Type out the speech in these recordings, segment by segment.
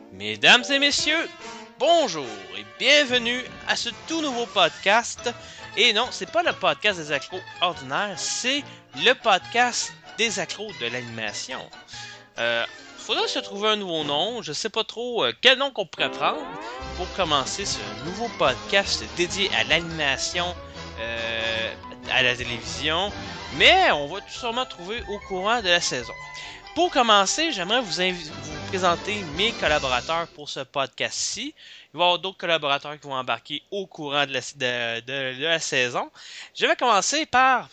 Mesdames et messieurs, bonjour et bienvenue à ce tout nouveau podcast. Et non, c'est pas le podcast des accros ordinaires, c'est le podcast des accros de l'animation. Faudra se trouver un nouveau nom, je sais pas trop quel nom qu'on pourrait prendre pour commencer ce nouveau podcast dédié à l'animation à la télévision, mais on va tout sûrement trouver au courant de la saison. Pour commencer, j'aimerais vous présenter mes collaborateurs pour ce podcast-ci. Il va y avoir d'autres collaborateurs qui vont embarquer au courant de la saison. Je vais commencer par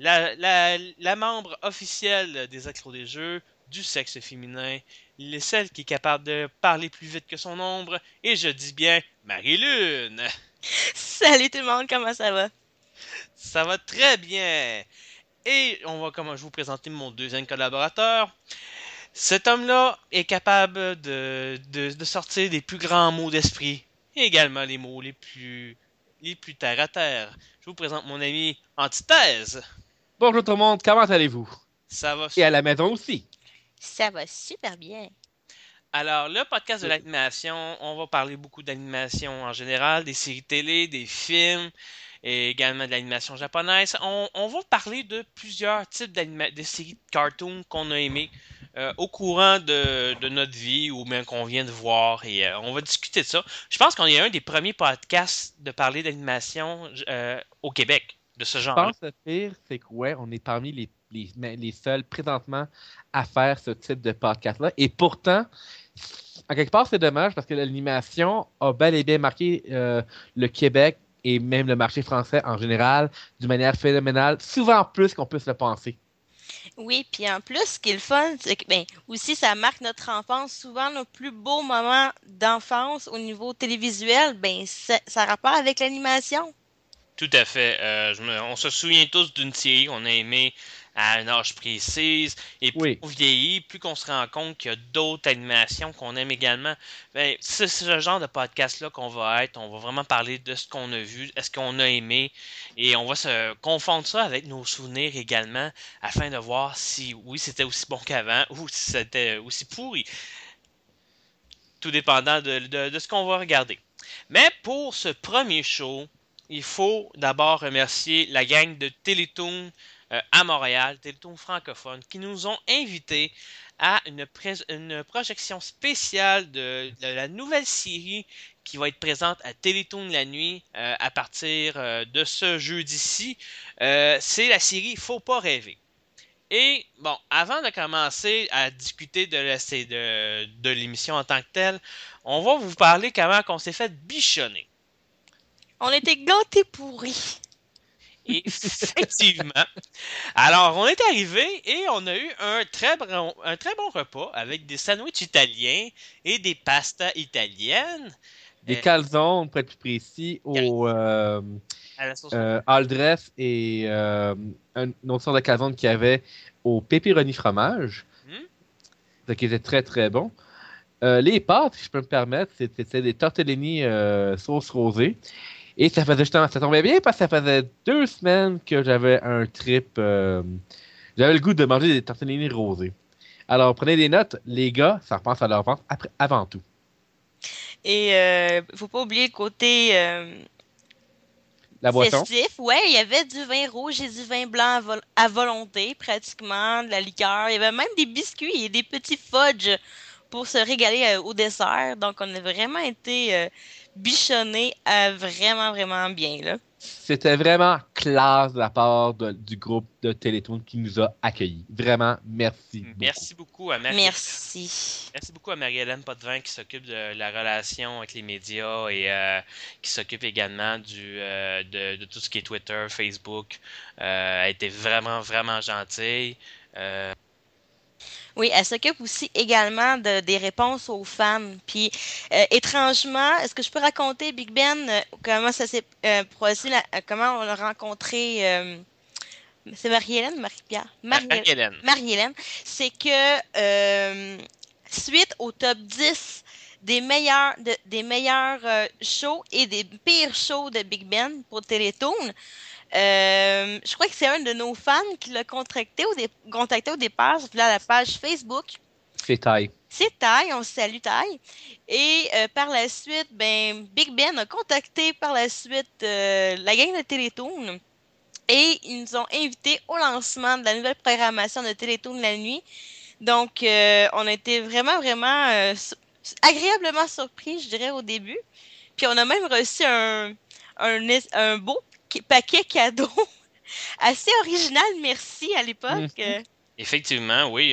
la membre officielle des accros des jeux, du sexe féminin, celle qui est capable de parler plus vite que son ombre, et je dis bien Marie-Lune. Salut tout le monde, comment ça va? Ça va très bien. Et je vais vous présenter mon deuxième collaborateur. Cet homme-là est capable de sortir des plus grands mots d'esprit, et également les mots les plus terre à terre. Je vous présente mon ami Antithèse. Bonjour tout le monde, comment allez-vous? Ça va Et à la super. maison aussi. Ça va super bien. Alors, le podcast de l'animation, on va parler beaucoup d'animation en général, des séries télé, des films, et également de l'animation japonaise. On va parler de plusieurs types de séries de cartoons qu'on a aimées au courant de notre vie ou même qu'on vient de voir. Et on va discuter de ça. Je pense qu'on est un des premiers podcasts de parler d'animation au Québec, de ce Je genre-là. pense que le pire, c'est que ouais, on est parmi les seuls présentement à faire ce type de podcast-là. Et pourtant, en quelque part, c'est dommage parce que l'animation a bel et bien marqué le Québec et même le marché français en général d'une manière phénoménale, souvent plus qu'on peut se le penser. Oui, puis en plus, ce qui est le fun, c'est que ben aussi ça marque notre enfance. Souvent, nos plus beaux moments d'enfance au niveau télévisuel, ben ça a rapport avec l'animation. Tout à fait. On se souvient tous d'une série qu'on a aimée à un âge précis. Et plus Oui. on vieillit, plus qu'on se rend compte qu'il y a d'autres animations qu'on aime également. Ben, c'est ce genre de podcast-là qu'on va être. On va vraiment parler de ce qu'on a vu, est-ce qu'on a aimé. Et on va se confondre ça avec nos souvenirs également afin de voir si, oui, c'était aussi bon qu'avant ou si c'était aussi pourri. Tout dépendant de ce qu'on va regarder. Mais pour ce premier show, il faut d'abord remercier la gang de Télétoon à Montréal, Télétoon francophone, qui nous ont invités à une projection spéciale de la nouvelle série qui va être présente à Télétoon la nuit à partir de ce jeudi-ci. C'est la série Faut pas rêver. Et bon, avant de commencer à discuter de l'émission en tant que telle, on va vous parler comment on s'est fait bichonner. On était gâtés pourris. Et effectivement, alors on est arrivé et on a eu un très bon repas avec des sandwichs italiens et des pastas italiennes Des euh, calzones, pour être plus précis, au à la sauce. Aldress et une autre sorte de calzone qu'il y avait au pepperoni fromage, Hmm? ce qui était très très bon. Les pâtes, si je peux me permettre, c'était des tortellini sauce rosée. Et ça faisait justement, ça tombait bien parce que ça faisait 2 semaines que j'avais un trip. J'avais le goût de manger des tortellini rosés. Alors prenez des notes, les gars, ça repense à leur ventre avant tout. Et faut pas oublier le côté La boisson, festif. Ouais, il y avait du vin rouge et du vin blanc à volonté, pratiquement, de la liqueur. Il y avait même des biscuits et des petits fudges pour se régaler au dessert. Donc, on a vraiment été bichonnés vraiment, vraiment bien, là. c'était vraiment classe de la part du groupe de Télétoon qui nous a accueillis. Vraiment, merci beaucoup. Merci beaucoup à Marie. Merci. Merci beaucoup à Marie-Hélène Potvin qui s'occupe de la relation avec les médias et qui s'occupe également de tout ce qui est Twitter, Facebook. Elle était vraiment, vraiment gentille. Euh, Oui, elle s'occupe aussi également des réponses aux fans. Puis, étrangement, est-ce que je peux raconter, Big Ben, comment ça s'est passé, comment on l'a rencontré, c'est Marie-Hélène ou Marie-Pierre? Marie-Hélène. Marie-Hélène. C'est que, suite au top 10 des meilleurs shows et des pires shows de Big Ben pour Télétoon, je crois que c'est un de nos fans qui l'a contacté au départ via la page Facebook. C'est taille. C'est Ty, on salue Ty. Et par la suite, ben, Big Ben a contacté par la suite la gang de Télétoon et ils nous ont invités au lancement de la nouvelle programmation de Télétoon la nuit. Donc, on a été vraiment agréablement surpris, je dirais, au début. Puis on a même reçu un beau paquet cadeau assez original, merci, à l'époque. Mhm. Effectivement, oui,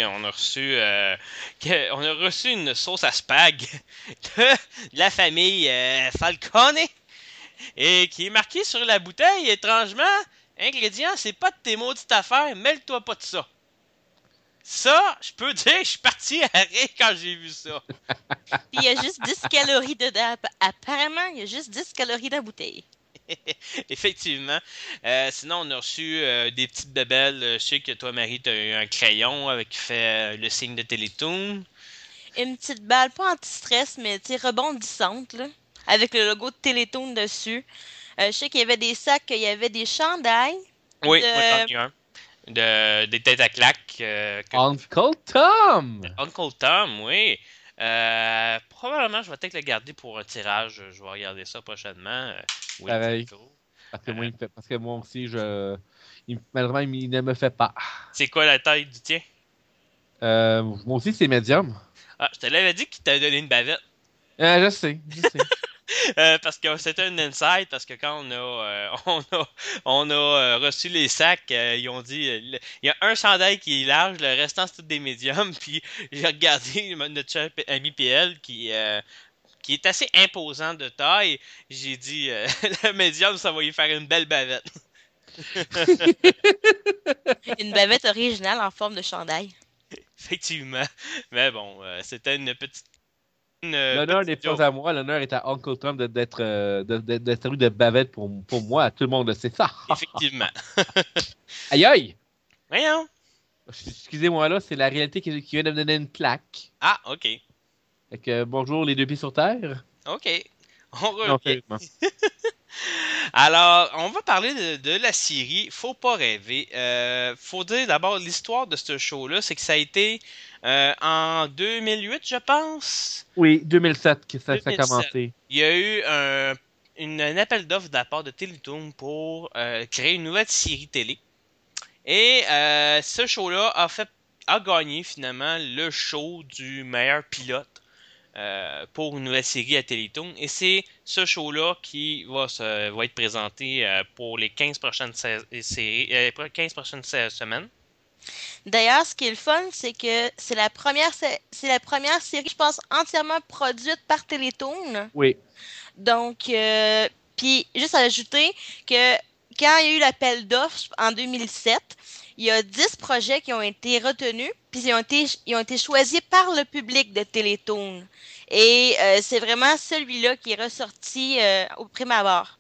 on a reçu une sauce à spag de la famille Falcone et qui est marquée sur la bouteille, étrangement, ingrédient, c'est pas de tes maudites affaires, mêle-toi pas de ça. Ça, je peux dire, je suis parti à rire quand j'ai vu ça. Puis il y a juste 10 calories dedans. Apparemment, il y a juste 10 calories dans la bouteille. Effectivement. Sinon, on a reçu des petites bébelles. Je sais que toi, Marie, tu as eu un crayon avec qui fait le signe de Télétoon. Une petite balle, pas anti-stress, mais tu sais, rebondissante, là, avec le logo de Télétoon dessus. Je sais qu'il y avait des sacs, il y avait des chandails Oui, moi j'en de... ai un. Des têtes à claques. Uncle Tom! Uncle Tom, oui. Probablement, je vais peut-être le garder pour un tirage. Je vais regarder ça prochainement. Oui, c'est Pareil. cool. Parce que moi aussi, malheureusement, il ne me fait pas. C'est quoi la taille du tien? Moi aussi, c'est médium. Ah, je te l'avais dit qu'il t'a donné une bavette. Je sais. Parce que c'était un insight, parce que quand on a reçu les sacs, ils ont dit il y a un chandail qui est large, le restant c'est tout des médiums. Puis j'ai regardé notre cher ami PL qui est assez imposant de taille. J'ai dit le médium, ça va lui faire une belle bavette. une bavette originale en forme de chandail. Effectivement. Mais bon, c'était une L'honneur n'est petite pas joke. à moi, l'honneur est à Uncle Tom d'être servi de bavette pour moi. Tout le monde le sait ça. Effectivement. Aïe aïe! Voyons. Excusez-moi là, c'est la réalité qui vient de me donner une plaque. Ah, ok. Fait que bonjour les deux pieds sur terre. Ok. On Non, revient. sérieusement. Alors, on va parler de la série Faut pas rêver. Faut dire d'abord l'histoire de ce show-là, c'est que ça a été en 2008, je pense. Oui, 2007 que ça a 2007. commencé. Il y a eu un appel d'offres de la part de Télétoon pour créer une nouvelle série télé. Et ce show-là a gagné finalement le show du meilleur pilote pour une nouvelle série à Télétoon. Et c'est ce show-là qui va être présenté pour les 15 prochaines, 15 prochaines semaines. D'ailleurs, ce qui est le fun, c'est que c'est la première série, je pense, entièrement produite par Télétoon. Oui. Donc, puis juste à ajouter que quand il y a eu l'appel d'offres en 2007, il y a 10 projets qui ont été retenus, puis ils ont été choisis par le public de Télétoon. Et c'est vraiment celui-là qui est ressorti au prime abord.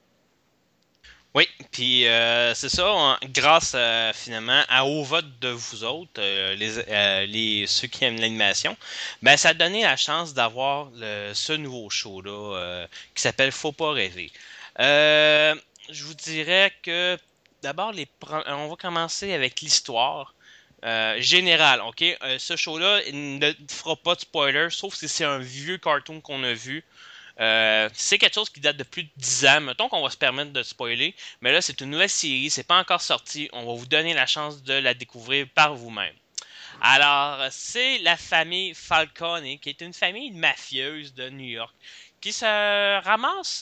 Oui, puis c'est ça, grâce finalement au vote de vous autres, ceux qui aiment l'animation, ben ça a donné la chance d'avoir ce nouveau show-là qui s'appelle Faut pas rêver. Je vous dirais que d'abord, on va commencer avec l'histoire générale, ok? Ce show-là il ne fera pas de spoiler, sauf si c'est un vieux cartoon qu'on a vu. C'est quelque chose qui date de plus de 10 ans. Mettons qu'on va se permettre de spoiler. Mais là, c'est une nouvelle série. C'est pas encore sorti. On va vous donner la chance de la découvrir par vous-même. Alors, c'est la famille Falcone, qui est une famille mafieuse de New York, qui se ramasse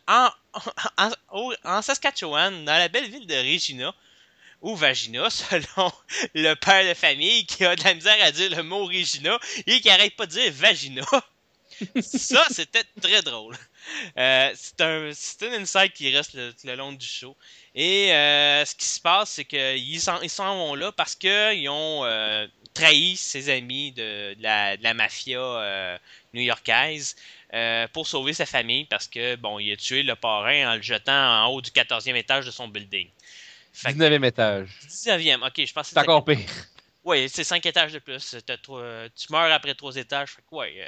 en Saskatchewan, dans la belle ville de Regina, ou Vagina, selon le père de famille qui a de la misère à dire le mot Regina et qui arrête pas de dire Vagina. Ça, c'était très drôle. C'est un insight qui reste le long du show. Et ce qui se passe, c'est qu'ils s'en vont là parce qu'ils ont trahi ses amis de la mafia new-yorkaise pour sauver sa famille parce que, bon, il a tué le parrain en le jetant en haut du 14e étage de son building. Fait que, 19e étage. 19e, ok, je pense que C'est c'est encore pire. ouais, c'est 5 étages de plus. Tu meurs après 3 étages. Fait que ouais.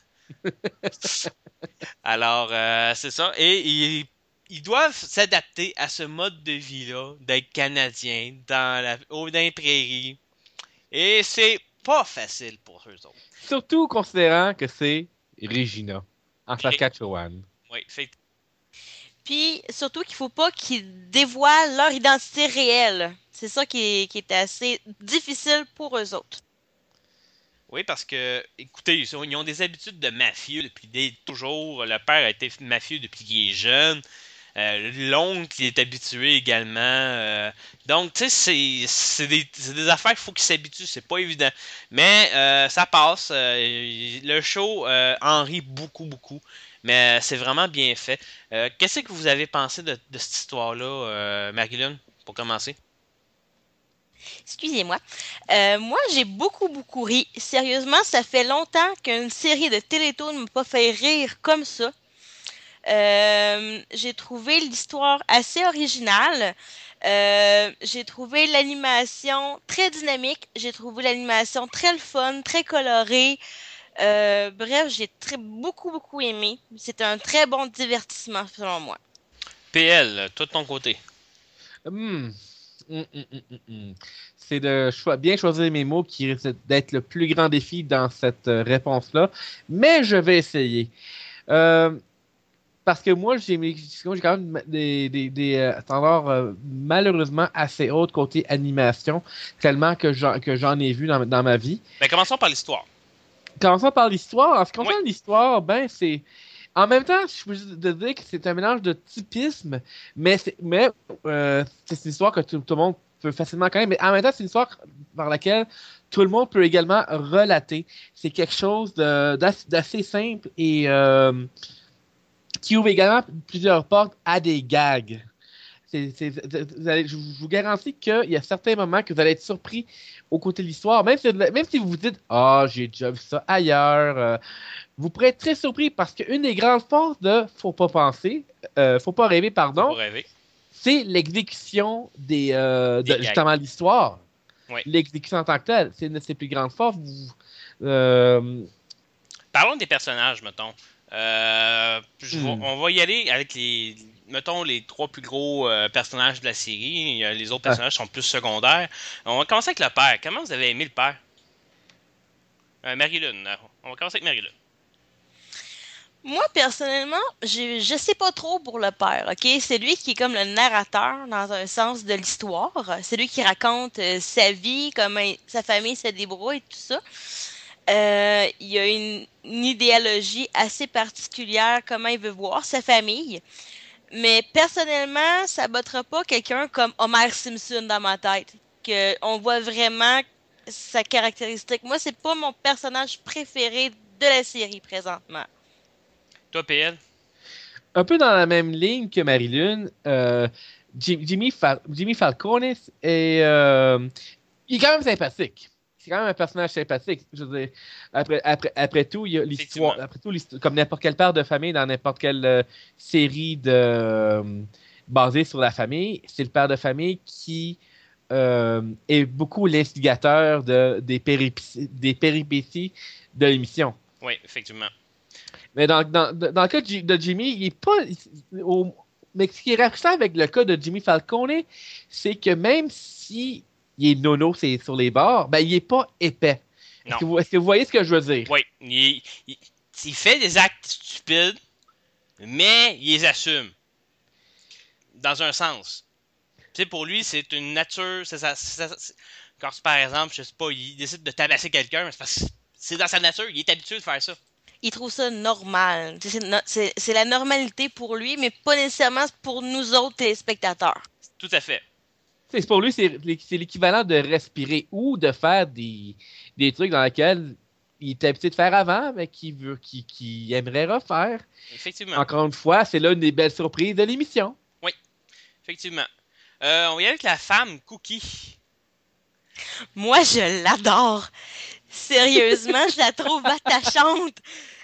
Alors, c'est ça. Et ils doivent s'adapter à ce mode de vie-là, d'être Canadien dans les prairies. Et pas facile pour eux autres. Surtout considérant que c'est Regina, en Saskatchewan. Oui, fait. Puis, surtout qu'il faut pas qu'ils dévoilent leur identité réelle. C'est ça qui est assez difficile pour eux autres. Oui, parce que, écoutez, ils ont des habitudes de mafieux depuis toujours. Le père a été mafieux depuis qu'il est jeune. L'oncle il est habitué également. Donc, tu sais, c'est des affaires qu'il faut qu'ils s'habituent. C'est pas évident. Mais ça passe. Le show en rit beaucoup, beaucoup. Mais c'est vraiment bien fait. Qu'est-ce que vous avez pensé de cette histoire-là, Marilyn, pour commencer? Excusez-moi. Moi, j'ai beaucoup, beaucoup ri. Sérieusement, ça fait longtemps qu'une série de Télétoon ne m'a pas fait rire comme ça. J'ai trouvé l'histoire assez originale. J'ai trouvé l'animation très dynamique. J'ai trouvé l'animation très le fun, très colorée. Bref, j'ai beaucoup, beaucoup aimé. C'est un très bon divertissement, selon moi. PL, toi de ton côté. Hmm. C'est de bien choisir mes mots qui risque d'être le plus grand défi dans cette réponse-là. Mais je vais essayer. Parce que moi, j'ai quand même des standards malheureusement assez hauts côté animation, tellement que j'en ai vu dans ma vie. Ben, commençons par l'histoire. Commençons par l'histoire. En ce qui concerne Oui. l'histoire, ben, c'est. En même temps, je peux juste te dire que c'est un mélange de typisme, mais c'est une histoire que tout le monde peut facilement connaître, mais en même temps, c'est une histoire par laquelle tout le monde peut également relater. C'est quelque chose d'assez simple et qui ouvre également plusieurs portes à des gags. Je vous garantis qu'il y a certains moments que vous allez être surpris au côté de l'histoire, même si vous vous dites « Ah, j'ai déjà vu ça ailleurs vous pourrez être très surpris parce qu'une des grandes forces de Faut pas penser, Faut pas rêver, pardon, Faut pas rêver. c'est l'exécution Des justement l'histoire. Oui. L'exécution en tant que telle, c'est une de ses plus grandes forces. Parlons des personnages, mettons. On va y aller avec les 3 plus gros personnages de la série. Les autres personnages sont plus secondaires. On va commencer avec le père. Comment vous avez aimé le père? Marilyn. On va commencer avec Marilyn. Moi, personnellement, je sais pas trop pour le père, ok? C'est lui qui est comme le narrateur dans un sens de l'histoire. C'est lui qui raconte sa vie, comment sa famille se débrouille, tout ça. Il y a une idéologie assez particulière, comment il veut voir sa famille. Mais personnellement, ça battra pas quelqu'un comme Homer Simpson dans ma tête. Que on voit vraiment sa caractéristique. Moi, c'est pas mon personnage préféré de la série présentement. Toi, PL? Un peu dans la même ligne que Marilyn, Jimmy Falcone est, il est quand même sympathique. C'est quand même un personnage sympathique. Je veux dire, après tout, il y a l'histoire. Après tout, comme n'importe quel père de famille dans n'importe quelle série basée sur la famille, c'est le père de famille qui est beaucoup l'instigateur des péripéties de l'émission. Oui, effectivement. Mais dans le cas de Jimmy, il est pas. Mais ce qui est rafraîchissant avec le cas de Jimmy Falcone, c'est que même si il est nono sur les bords, ben il est pas épais. Est-ce que vous voyez ce que je veux dire? Oui. Il fait des actes stupides, mais il les assume. Dans un sens. Tu sais, pour lui, c'est une nature. Quand par exemple, je sais pas, il décide de tabasser quelqu'un, c'est parce que c'est dans sa nature, il est habitué de faire ça. Il trouve ça normal. C'est la normalité pour lui, mais pas nécessairement pour nous autres téléspectateurs. Tout à fait. Pour lui, c'est l'équivalent de respirer ou de faire des trucs dans lesquels il est habitué de faire avant, mais qu'il aimerait refaire. Effectivement. Encore une fois, c'est là une des belles surprises de l'émission. Oui, effectivement. On va y aller avec la femme, Cookie. Moi, je l'adore. Sérieusement, je la trouve attachante.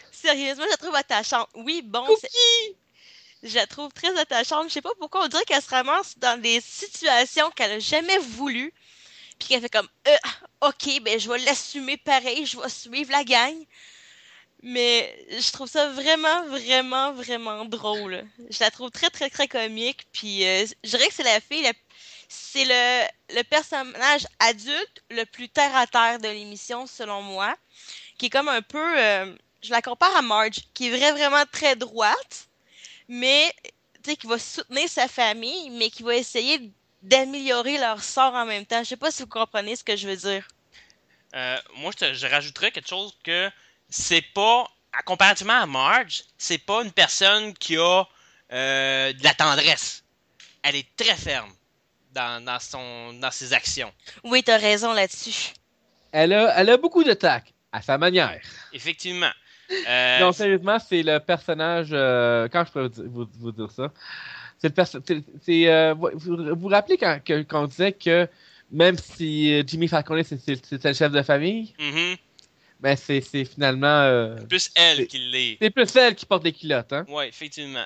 Oui, bon, Cookie! je la trouve très attachante. Je sais pas pourquoi on dirait qu'elle se ramasse dans des situations qu'elle a jamais voulu. Puis qu'elle fait comme, ok, ben je vais l'assumer pareil, je vais suivre la gang. Mais je trouve ça vraiment, vraiment, vraiment drôle. Je la trouve très, très, très comique. Puis je dirais que c'est c'est le personnage adulte le plus terre-à-terre de l'émission, selon moi, qui est comme un peu... je la compare à Marge, qui est vraiment très droite, mais tu sais, qui va soutenir sa famille, mais qui va essayer d'améliorer leur sort en même temps. Je sais pas si vous comprenez ce que je veux dire. Moi, je rajouterais quelque chose que c'est pas, comparativement à Marge, c'est pas une personne qui a de la tendresse. Elle est très ferme dans ses actions. Oui, t'as raison là-dessus. Elle a beaucoup de tact, à sa manière. Effectivement. Non, sérieusement, c'est le personnage. Quand je pourrais vous dire ça? C'est le personnage. Vous vous rappelez quand on disait que même si Jimmy Falcone, c'est le chef de famille, Mhm. ben c'est finalement. C'est plus elle C'est qui l'est. c'est plus elle qui porte des culottes, hein? Ouais, effectivement.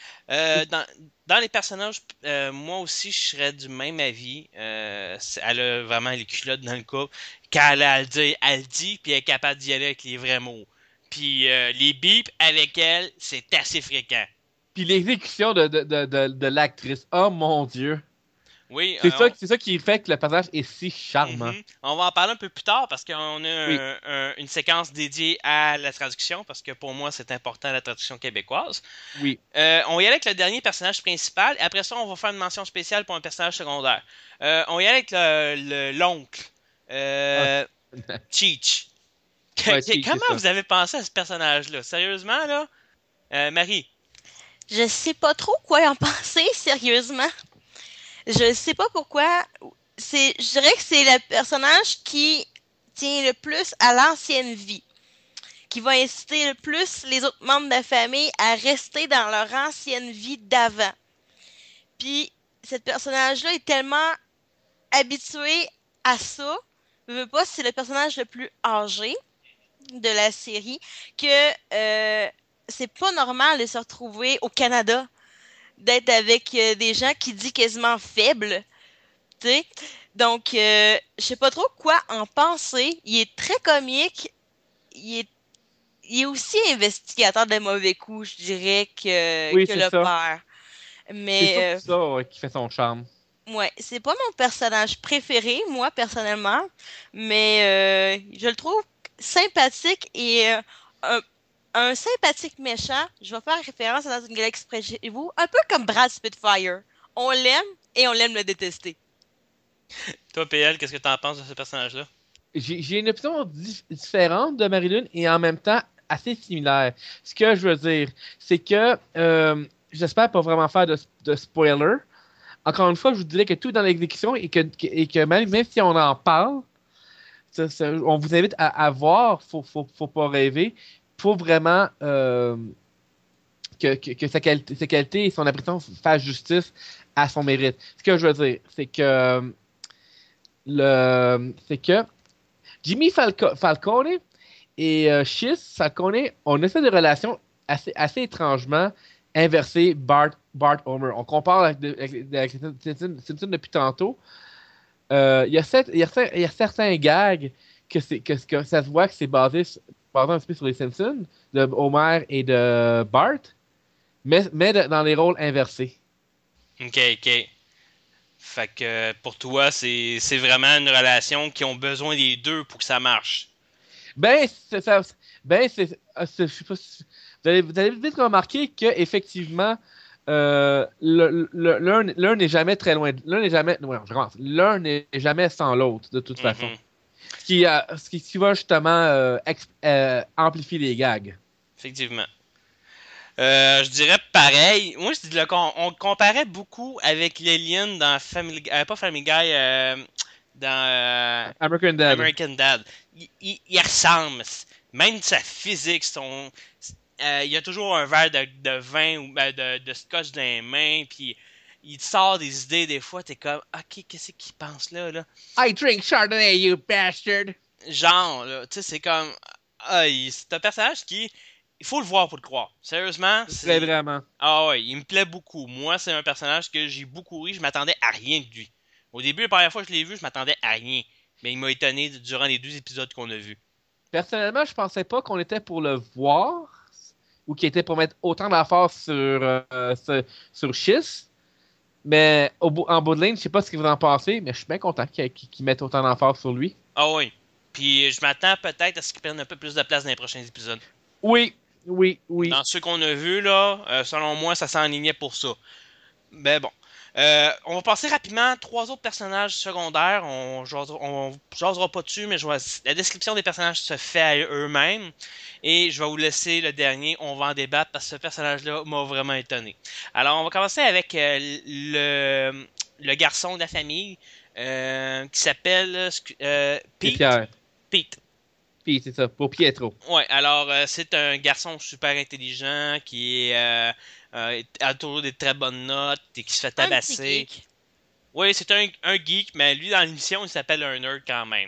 Dans les personnages, moi aussi, je serais du même avis. Elle a vraiment les culottes dans le couple. Quand elle a à le dire, elle le dit, puis elle est capable d'y aller avec les vrais mots. Puis les bips avec elle, c'est assez fréquent. Puis l'exécution de l'actrice, oh mon Dieu! Oui, C'est ça qui fait que le personnage est si charmant. on va en parler un peu plus tard parce qu'on a Oui. une séquence dédiée à la traduction parce que pour moi, c'est important la traduction québécoise. Oui. On va y aller avec le dernier personnage principal. Et après ça, on va faire une mention spéciale pour un personnage secondaire. On va y aller avec l'oncle. Ah. Cheech. Ouais, si, c'est Comment ça. vous avez pensé à ce personnage-là? Sérieusement, là? Marie. Je sais pas trop quoi en penser, sérieusement. Je sais pas pourquoi. Je dirais que c'est le personnage qui tient le plus à l'ancienne vie, qui va inciter le plus les autres membres de la famille à rester dans leur ancienne vie d'avant. Puis, ce personnage-là est tellement habitué à ça. Je veux pas, c'est le personnage le plus âgé de la série, que c'est pas normal de se retrouver au Canada, d'être avec des gens qui disent quasiment faibles, tu sais. Donc, je sais pas trop quoi en penser. Il est très comique. Il est, il est aussi investigateur de mauvais coups, je dirais, Oui, que c'est le ça. père. C'est surtout Mais, ça ouais, qui fait son charme. ouais, c'est pas mon personnage préféré, moi, personnellement. Mais je le trouve sympathique et un, un sympathique méchant. Je vais faire référence à Dans une galaxie près de chez vous, un peu comme Brad Spitfire. On l'aime et on l'aime le détester. Toi, PL, qu'est-ce que t'en penses de ce personnage-là? J'ai une opinion différente de Marilyn et en même temps assez similaire. Ce que je veux dire, c'est que j'espère pas vraiment faire de spoiler. Encore une fois, je vous dirais que tout est dans l'exécution et que même si on en parle, on vous invite à voir, faut pas rêver, faut vraiment que sa qualité et son appréciation fassent justice à son mérite. Ce que je veux dire, c'est que Jimmy Falcone et Schiss Falcone, on essaie de relations assez étrangement inversées Bart Homer. On compare avec Simpson depuis tantôt. Il y a certains gags que ça se voit que c'est basé un petit peu sur les Simpsons, de Homer et de Bart, mais dans les rôles inversés. Ok, ok. Fait que pour toi, c'est vraiment une relation qui ont besoin des deux pour que ça marche. Ben, je sais pas vous allez vite remarquer que effectivement, l'un n'est jamais très loin. L'un n'est jamais. Ouais, je recommence. L'un n'est jamais sans l'autre, de toute façon. Mhm. Ce qui va justement amplifier les gags. Effectivement. Je dirais pareil. Moi, je dis on le comparait beaucoup avec l'alien dans Family, pas Family Guy, dans American Dad. American Dad. Il ressemble. Même sa physique, il y a toujours un verre de vin ou de scotch dans les mains, puis il te sort des idées des fois, t'es comme, ok, qu'est-ce qu'il pense là? I drink Chardonnay, you bastard! Genre, là, tu sais, c'est comme, c'est un personnage qui, il faut le voir pour le croire. Sérieusement, Très vraiment. ah ouais, il me plaît beaucoup. Moi, c'est un personnage que j'ai beaucoup ri, je m'attendais à rien de lui. Au début, la première fois que je l'ai vu, je m'attendais à rien. Mais il m'a étonné durant les 2 épisodes qu'on a vus. Personnellement, je pensais pas qu'on était pour le voir ou qu'il était pour mettre autant d'affaires sur Schiss. Mais en bout de ligne, je sais pas ce que vous en pensez, mais je suis bien content qu'ils mettent autant d'emphase sur lui. Ah oui. Puis je m'attends peut-être à ce qu'ils prennent un peu plus de place dans les prochains épisodes. Oui, oui, oui. Dans ceux qu'on a vus, là, selon moi, ça s'enlignait pour ça. Mais bon. On va passer rapidement à 3 autres personnages secondaires. On jasera pas dessus, mais la description des personnages se fait à eux-mêmes. Et je vais vous laisser le dernier. On va en débattre parce que ce personnage-là m'a vraiment étonné. Alors, on va commencer avec le garçon de la famille qui s'appelle C'est Pete. Pierre. Pete. Puis c'est ça, pour Pietro. Ouais, alors c'est un garçon super intelligent qui a toujours des très bonnes notes et qui se fait Un petit tabasser. geek. Oui, c'est un geek, mais lui dans l'émission il s'appelle un nerd quand même.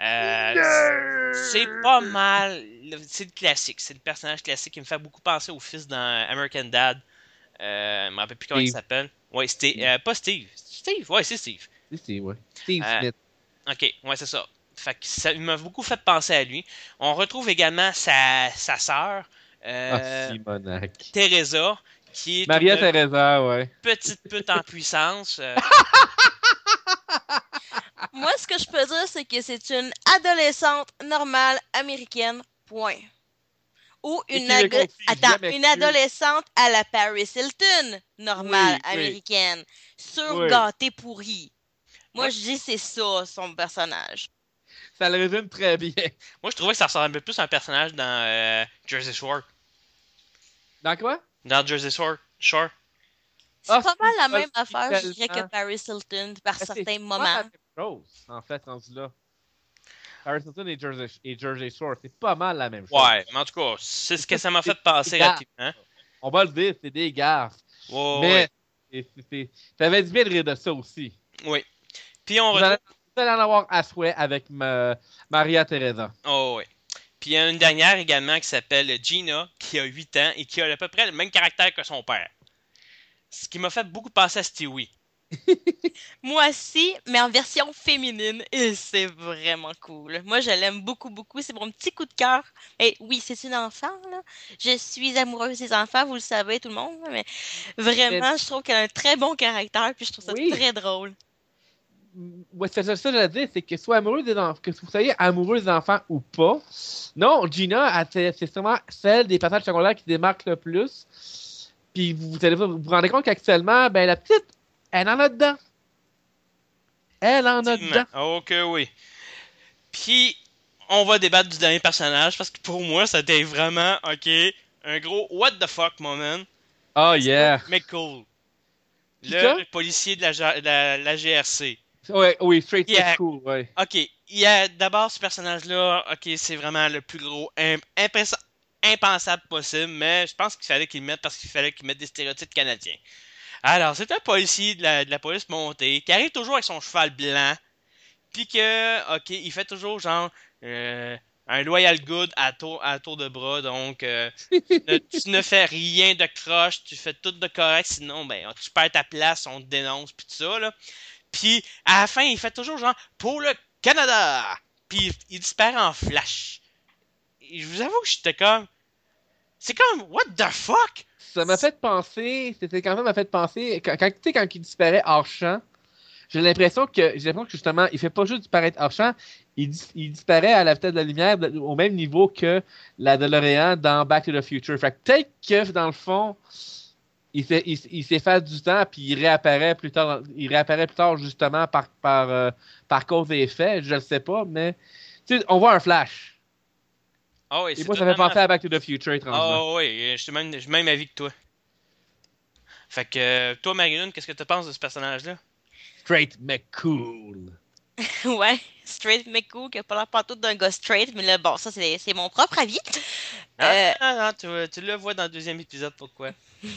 C'est pas mal. C'est le classique, c'est le personnage classique qui me fait beaucoup penser au fils dans American Dad. Je me rappelle plus comment il Steve. s'appelle. Ouais, c'était pas Steve. Steve, ouais, c'est Steve. C'est, ouais. Steve Euh, Smith. Ok, ouais, c'est ça. Fait que ça m'a beaucoup fait penser à lui. On retrouve également sa sœur, Ah, euh, Simonac. Teresa, qui est Maria une Teresa, ouais. petite pute en puissance. Moi, ce que je peux dire, c'est que c'est une adolescente normale américaine, point. Ou Et qui me confie jamais une cru. adolescente à la Paris Hilton, normale Oui, oui, américaine. oui. Surgâtée pourrie. Moi, Moi, je dis c'est ça, son personnage. Ça le résume très bien. moi, je trouvais que ça ressemblait plus à un personnage dans Jersey Shore. Dans quoi? Dans Jersey Shore. C'est Ah, pas mal si, la ça le même dit affaire, je dirais, que tellement. Paris Hilton par Mais c'est certains pas la moments. même chose, en fait, rendu là. Paris Hilton et Jersey Shore, c'est pas mal la même chose. Ouais, mais en tout cas, c'est ce que ça m'a C'est fait des penser gaffes. rapidement. On va le dire, c'est des gaffes. Ouais, ouais, Mais ça avait du bien de rire de ça aussi. ouais. Puis on Vous allez, retrouve. vous allez en avoir à souhait avec Maria Teresa. Oh, ouais. Puis il y a une dernière également qui s'appelle Gina, qui a 8 ans et qui a à peu près le même caractère que son père. Ce qui m'a fait beaucoup penser à Stewie. Moi aussi, mais en version féminine, et c'est vraiment cool. Moi, je l'aime beaucoup, beaucoup. C'est mon petit coup de cœur. Et oui, c'est une enfant, là. Je suis amoureuse des enfants, vous le savez, tout le monde, là, mais Mais vraiment, je trouve qu'elle a un très bon caractère, puis je trouve ça oui, très drôle. ouais, c'est ça que j'allais dire, c'est que soit amoureux des enfants, que vous soyez amoureux des enfants ou pas. Non, Gina, c'est sûrement celle des passages secondaires qui démarque le plus. Puis vous allez vous rendez compte qu'actuellement, ben la petite, elle en a dedans. Elle en a Effectivement. dedans. Oh que oui. Puis on va débattre du dernier personnage parce que pour moi, c'était vraiment, ok, un gros what the fuck moment. Oh Straight yeah. McCool, Qui ça? le policier de la GRC. Ouais, oui, Straight Il y a- Six Cool, ouais. ok, il y a d'abord ce personnage-là, ok, c'est vraiment le plus gros impensable possible, mais je pense qu'il fallait qu'il le mette parce qu'il fallait qu'il mette des stéréotypes canadiens. Alors, c'est un policier de la police montée qui arrive toujours avec son cheval blanc, puis que, ok, il fait toujours genre euh, un loyal good à tour de bras, donc tu ne fais rien de croche, tu fais tout de correct, sinon ben tu perds ta place, on te dénonce puis tout ça là. Puis à la fin, il fait toujours genre pour le Canada, puis il disparaît en flash. Et je vous avoue que j'étais comme, c'est comme what the fuck? Ça m'a fait penser, c'était quand même m'a fait penser, tu sais, quand il disparaît hors champ, j'ai l'impression que justement, il fait pas juste disparaître hors champ, il disparaît à la vitesse de la lumière au même niveau que la DeLorean dans Back to the Future. Fait que peut-être que dans le fond, il s'efface du temps puis il réapparaît plus tard justement par cause et effet, je le sais pas, mais tu sais, on voit un flash. Ah oui, Et c'est moi, ça fait totalement. penser à Back to the Future, étrangement. Ah oui, je suis même avis que toi. Fait que toi, Marilyn, qu'est-ce que tu penses de ce personnage-là? Straight McCool. Ouais, straight McCool, qui a pas l'air partout d'un gars straight, mais là, bon, ça, c'est mon propre avis. Ah, Euh, non, non, tu le vois dans le deuxième épisode, pourquoi?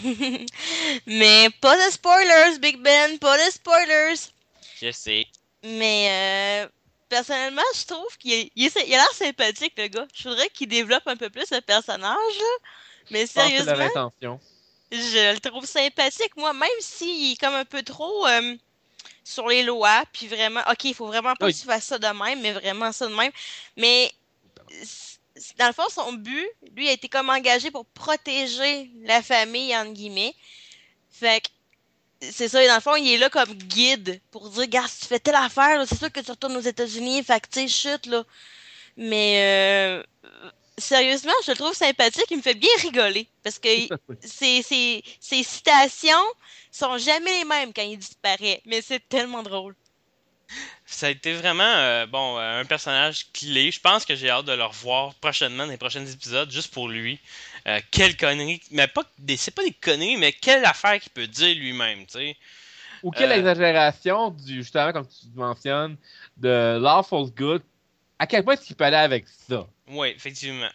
mais pas de spoilers, Big Ben, pas de spoilers. Je sais. Mais personnellement, je trouve qu'il a l'air sympathique, le gars. Je voudrais qu'il développe un peu plus le personnage, là. Mais Je pense que c'est leur sérieusement, intention. je le trouve sympathique, moi, même s'il est comme un peu trop sur les lois, puis vraiment, ok, il faut vraiment pas Oui. que tu fasses ça de même, mais vraiment ça de même. Mais dans le fond, son but, lui, a été comme engagé pour protéger la famille, entre guillemets. Fait que c'est ça, et dans le fond, il est là comme guide pour dire, gars, si tu fais telle affaire, là, c'est sûr que tu retournes aux États-Unis, fait que, tu sais, chute, là. Mais, sérieusement, je le trouve sympathique, il me fait bien rigoler, parce que ses citations sont jamais les mêmes quand il disparaît, mais c'est tellement drôle. Ça a été vraiment un personnage clé. Je pense que j'ai hâte de le revoir prochainement dans les prochains épisodes, juste pour lui. Quelle connerie. Mais pas c'est pas des conneries, mais quelle affaire qu'il peut dire lui-même, tu sais. Ou quelle exagération justement, comme tu mentionnes, de Lawful Good. À quel point est-ce qu'il peut aller avec ça? Oui, effectivement.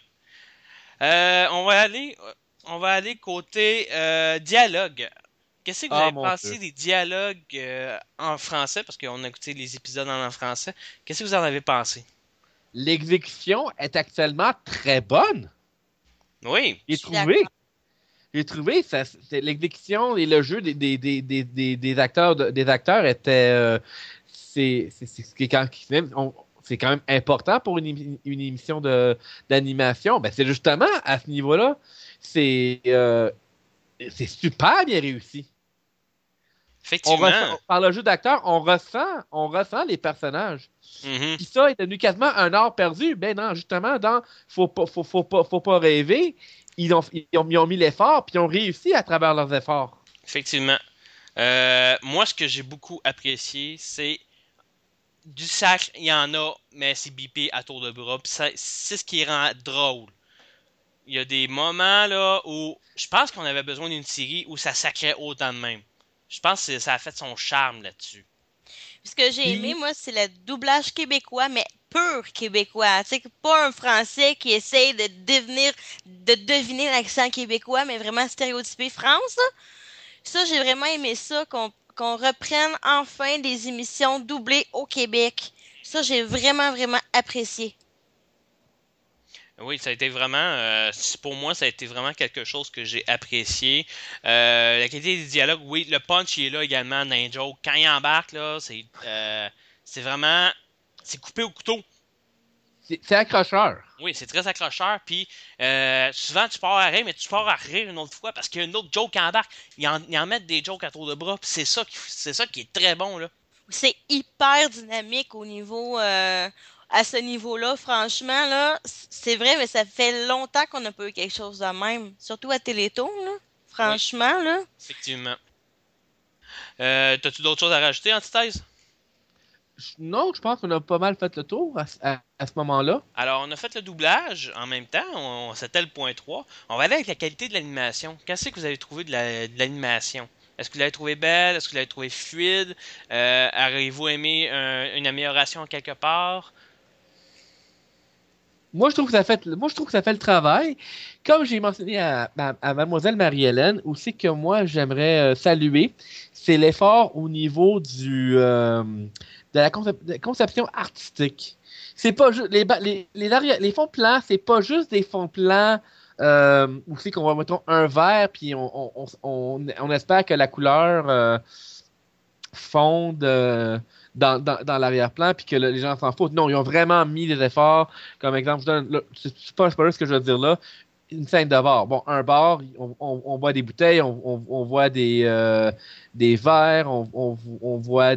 On va aller côté dialogue. Qu'est-ce que vous Ah, avez mon pensé Dieu. des dialogues en français? Parce qu'on a écouté les épisodes en français. Qu'est-ce que vous en avez pensé? L'exécution est actuellement très bonne. Oui. Je J'ai suis d'accord. trouvé. J'ai trouvé l'exécution et le jeu des acteurs des acteurs était c'est ce qui est c'est quand même important pour une émission d'animation. Ben, c'est justement à ce niveau-là, c'est super bien réussi. Effectivement. Par le jeu d'acteur, on ressent les personnages. Mhm. Puis ça est devenu quasiment un art perdu. Ben non, justement, dans Faut pas rêver, ils ont mis l'effort, puis ils ont réussi à travers leurs efforts. Effectivement. Moi, ce que j'ai beaucoup apprécié, c'est du sac, il y en a, mais c'est bipé à tour de bras. Puis c'est ce qui rend drôle. Il y a des moments là où je pense qu'on avait besoin d'une série où ça sacrait autant de même. Je pense que ça a fait son charme là-dessus. Ce que j'ai aimé, Puis, moi, c'est le doublage québécois, mais pur québécois. Tu sais, pas un français qui essaye de deviner l'accent québécois, mais vraiment stéréotypé France, là. Ça, j'ai vraiment aimé ça, qu'on reprenne enfin des émissions doublées au Québec. Ça, j'ai vraiment, vraiment apprécié. Oui, ça a été vraiment, pour moi, ça a été vraiment quelque chose que j'ai apprécié. La qualité des dialogues, oui, le punch il est là également dans les jokes. Quand il embarque, là, c'est vraiment, c'est coupé au couteau. c'est accrocheur. Oui, c'est très accrocheur. Puis souvent, tu pars à rire, mais tu pars à rire une autre fois parce qu'il y a une autre joke qui embarque. Ils en mettent des jokes à tour de bras. Puis c'est ça qui est très bon, là. C'est hyper dynamique au niveau, à ce niveau-là. Franchement, là, c'est vrai, mais ça fait longtemps qu'on n'a pas eu quelque chose de même. Surtout à Télétoon, là. Oui, Franchement, là. effectivement. T'as-tu d'autres choses à rajouter, Antithèse? Non, je pense qu'on a pas mal fait le tour à ce moment-là. Alors, on a fait le doublage en même temps. C'était le point 3. On va aller avec la qualité de l'animation. Qu'est-ce que vous avez trouvé de l'animation? Est-ce que vous l'avez trouvé belle? Est-ce que vous l'avez trouvé fluide? Auriez-vous aimé une amélioration quelque part? Moi, je trouve que ça fait le travail. Comme j'ai mentionné à Mademoiselle Marie-Hélène, aussi que moi, j'aimerais saluer, c'est l'effort au niveau de la conception artistique. C'est pas juste les fonds plans, c'est pas juste des fonds plans aussi qu'on va mettons un vert puis on espère que la couleur fonde dans l'arrière-plan puis que les gens s'en foutent. Non, ils ont vraiment mis des efforts. Comme exemple, je donne, là, c'est pas ce que je veux dire là. Une scène de bar. Bon, un bar, on voit des bouteilles, on voit des verres, on voit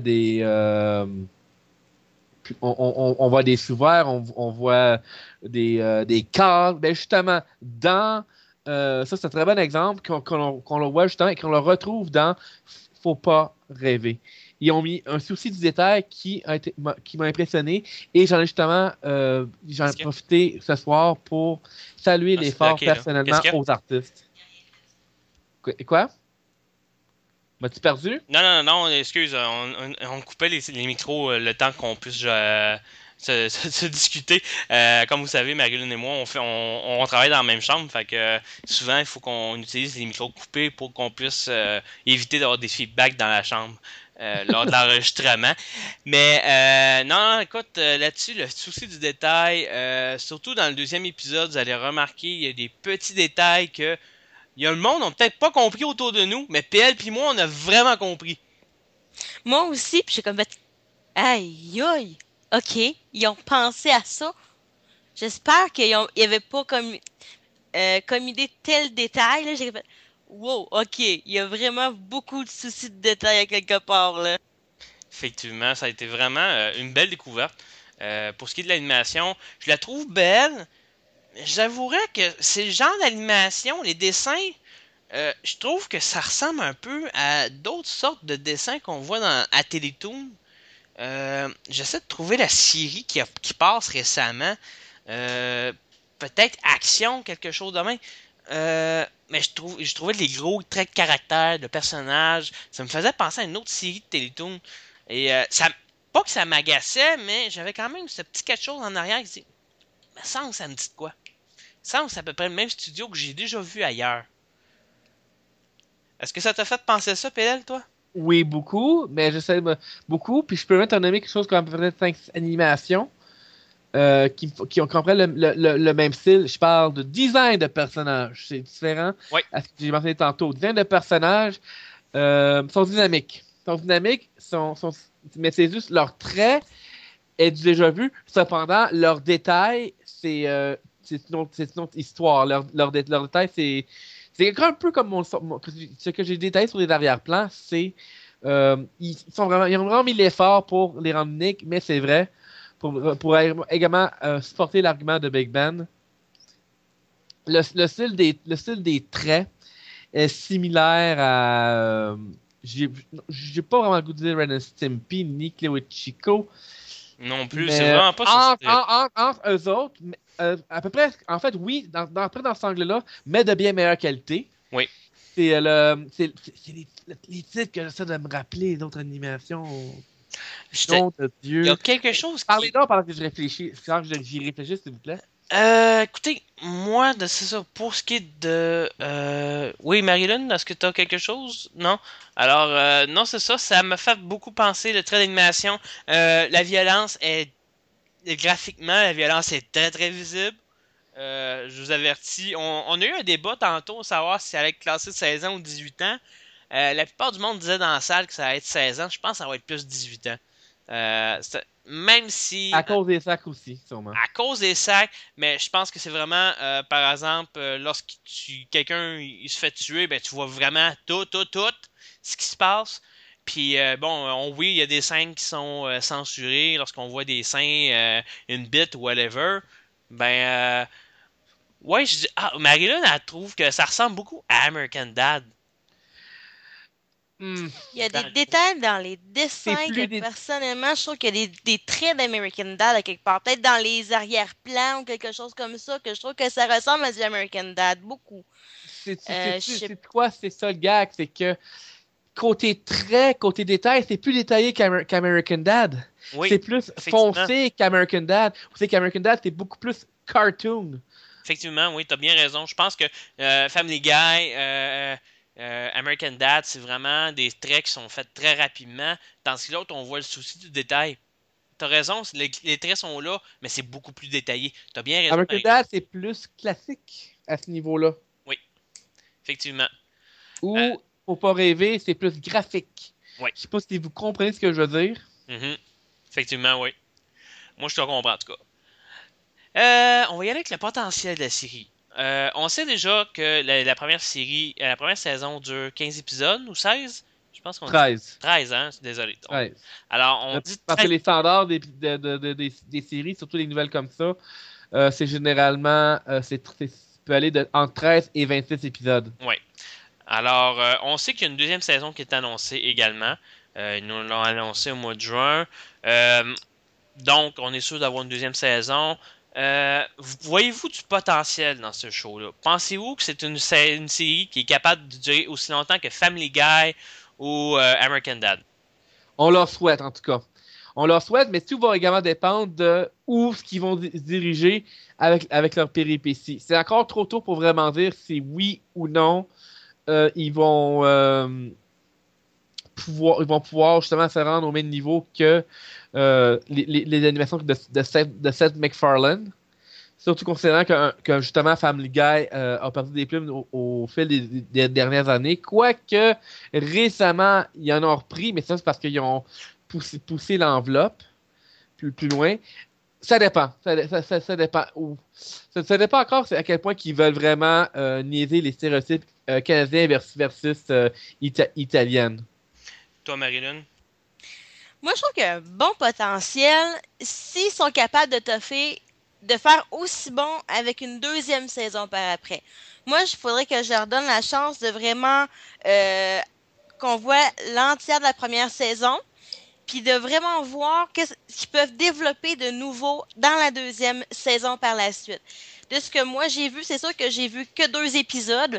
on voit des sous-verres, on voit des cadres. Ben justement, ça c'est un très bon exemple qu'on le voit justement et qu'on le retrouve dans Faut pas rêver. Ils ont mis un souci du détail qui m'a impressionné et j'en ai Qu'est-ce que... profité ce soir pour saluer Ah, c'était l'effort ok, là. personnellement Qu'est-ce que... aux artistes. Quoi? M'as-tu perdu? Non, non, non, excuse. On coupait les micros le temps qu'on puisse se discuter. Comme vous savez, Marilyn et moi, on travaille dans la même chambre. Fait que souvent, il faut qu'on utilise les micros coupés pour qu'on puisse éviter d'avoir des feedbacks dans la chambre. Lors de l'enregistrement. Mais non, non, écoute, là-dessus, le souci du détail, surtout dans le deuxième épisode, vous allez remarquer, il y a des petits détails que il y a le monde n'a peut-être pas compris autour de nous, mais PL puis moi, on a vraiment compris. Moi aussi, puis j'ai comme fait, aïe, aïe. OK, ils ont pensé à ça. J'espère qu'ils avaient pas comme idée tel détail, là. J'ai fait, wow, ok, il y a vraiment beaucoup de soucis de détails à quelque part, là. Effectivement, ça a été vraiment une belle découverte. Pour ce qui est de l'animation, je la trouve belle. J'avouerais que c'est le genre d'animation, les dessins, je trouve que ça ressemble un peu à d'autres sortes de dessins qu'on voit à Télétoon. J'essaie de trouver la série qui passe récemment. Euh, Peut-être Action, quelque chose de même. Mais je trouvais les gros traits de caractère, de personnages, ça me faisait penser à une autre série de Télétoon. Et pas que ça m'agaçait, mais j'avais quand même ce petit quelque chose en arrière qui dit, me semble que ça me dit de quoi. Me semble que c'est à peu près le même studio que j'ai déjà vu ailleurs. Est-ce que ça t'a fait penser ça, PL, toi? Oui, beaucoup, mais j'essaie de beaucoup, puis je peux même t'en nommer quelque chose comme peut-être 5 animations qui ont compris le même style. Je parle de design de personnages. C'est différent Oui. à ce que j'ai mentionné tantôt. Design de personnages sont dynamiques. Mais c'est juste leur trait est du déjà vu. Cependant, leurs détails, c'est une autre histoire. Leurs détails, c'est un peu comme ce que j'ai détaillé sur les arrière-plans. Ils ont vraiment mis l'effort pour les rendre uniques, mais c'est vrai. Pour également supporter l'argument de Big Ben, le style des traits est similaire à. J'ai pas vraiment le goût de dire Ren and Stimpy ni Cleo et Chico, Non plus, c'est mais vraiment pas ce style. entre eux autres, à peu près, en fait, oui, après dans cet angle-là, mais de bien meilleure qualité. Oui. C'est les titres que j'essaie de me rappeler, les autres animations. Nom de Il y a Dieu. quelque chose Parlez qui. donc pendant que je réfléchis. Pendant que j'y réfléchis, s'il vous plaît. Écoutez, moi, c'est ça. Pour ce qui est de. Oui, Marilyn, est-ce que tu as quelque chose? Non? Alors, non, c'est ça. Ça m'a fait beaucoup penser, le trait d'animation. La violence est. Graphiquement, la violence est très très visible. Je vous avertis. On a eu un débat tantôt, savoir si ça allait être classé de 16 ans ou 18 ans. La plupart du monde disait dans la salle que ça allait être 16 ans. Je pense que ça va être plus 18 ans. Même si À cause des sacs aussi, sûrement. à cause des sacs, mais je pense que c'est vraiment, par exemple, lorsque quelqu'un il se fait tuer, ben tu vois vraiment tout ce qui se passe. Puis bon, oui, il y a des scènes qui sont censurées lorsqu'on voit des seins, une bite ou whatever. Ben ouais, je dis Marilyn elle trouve que ça ressemble beaucoup à American Dad. Hmm. Il y a des Dans- détails dans les C'est dessins que plus des. personnellement, je trouve qu'il y a des traits d'American Dad à quelque part. Peut-être dans les arrière-plans ou quelque chose comme ça, que je trouve que ça ressemble à du American Dad, beaucoup. Je sais C'est quoi? C'est ça le gag. C'est que côté trait, côté détail, c'est plus détaillé qu'American Dad. Oui, C'est plus effectivement. foncé qu'American Dad. Vous savez qu'American Dad, c'est beaucoup plus cartoon. Effectivement, oui, t'as bien raison. Je pense que Family Guy, American Dad, c'est vraiment des traits qui sont faits très rapidement, tandis que l'autre, on voit le souci du détail. T'as raison, les traits sont là, mais c'est beaucoup plus détaillé. T'as bien raison, American Marie. Dad, c'est plus classique à ce niveau-là. Oui, effectivement. Euh, Ou, faut pas rêver, c'est plus graphique. oui. Je sais pas si vous comprenez ce que je veux dire. Mhm. Effectivement, oui. Moi, je te comprends, en tout cas. On va y aller avec le potentiel de la série. On sait déjà que la première série, la première saison dure 15 épisodes ou 16. Je pense qu'on dit 13. 13, hein? Désolé. 13. Alors, on dit Parce que 13. les standards des séries, surtout les nouvelles comme ça, c'est généralement, peut aller entre 13 et 26 épisodes. Ouais. Alors, on sait qu'il y a une deuxième saison qui est annoncée également. Ils nous l'ont annoncé au mois de juin. Euh, donc, on est sûr d'avoir une deuxième saison. Voyez-vous du potentiel dans ce show-là? Pensez-vous que c'est une série qui est capable de durer aussi longtemps que Family Guy ou American Dad? On leur souhaite, en tout cas. On leur souhaite, mais tout va également dépendre de où ce qu'ils vont se diriger avec leur péripéties. C'est encore trop tôt pour vraiment dire si oui ou non ils vont ils vont pouvoir justement se rendre au même niveau que les animations de Seth MacFarlane. Surtout considérant que justement Family Guy a perdu des plumes au fil des dernières années. Quoique récemment, ils en ont repris, mais ça c'est parce qu'ils ont poussé l'enveloppe plus loin. Ça dépend. Ça dépend. Ça dépend encore à quel point ils veulent vraiment niaiser les stéréotypes canadiens versus italiennes. Toi, Marilyn? Moi, je trouve qu'il y a un bon potentiel s'ils sont capables de toffer, de faire aussi bon avec une deuxième saison par après. Moi, il faudrait que je leur donne la chance de vraiment euh, qu'on voit l'entière de la première saison, puis de vraiment voir qu'est-ce qu'ils peuvent développer de nouveau dans la deuxième saison par la suite. De ce que moi j'ai vu, c'est sûr que j'ai vu que 2 épisodes,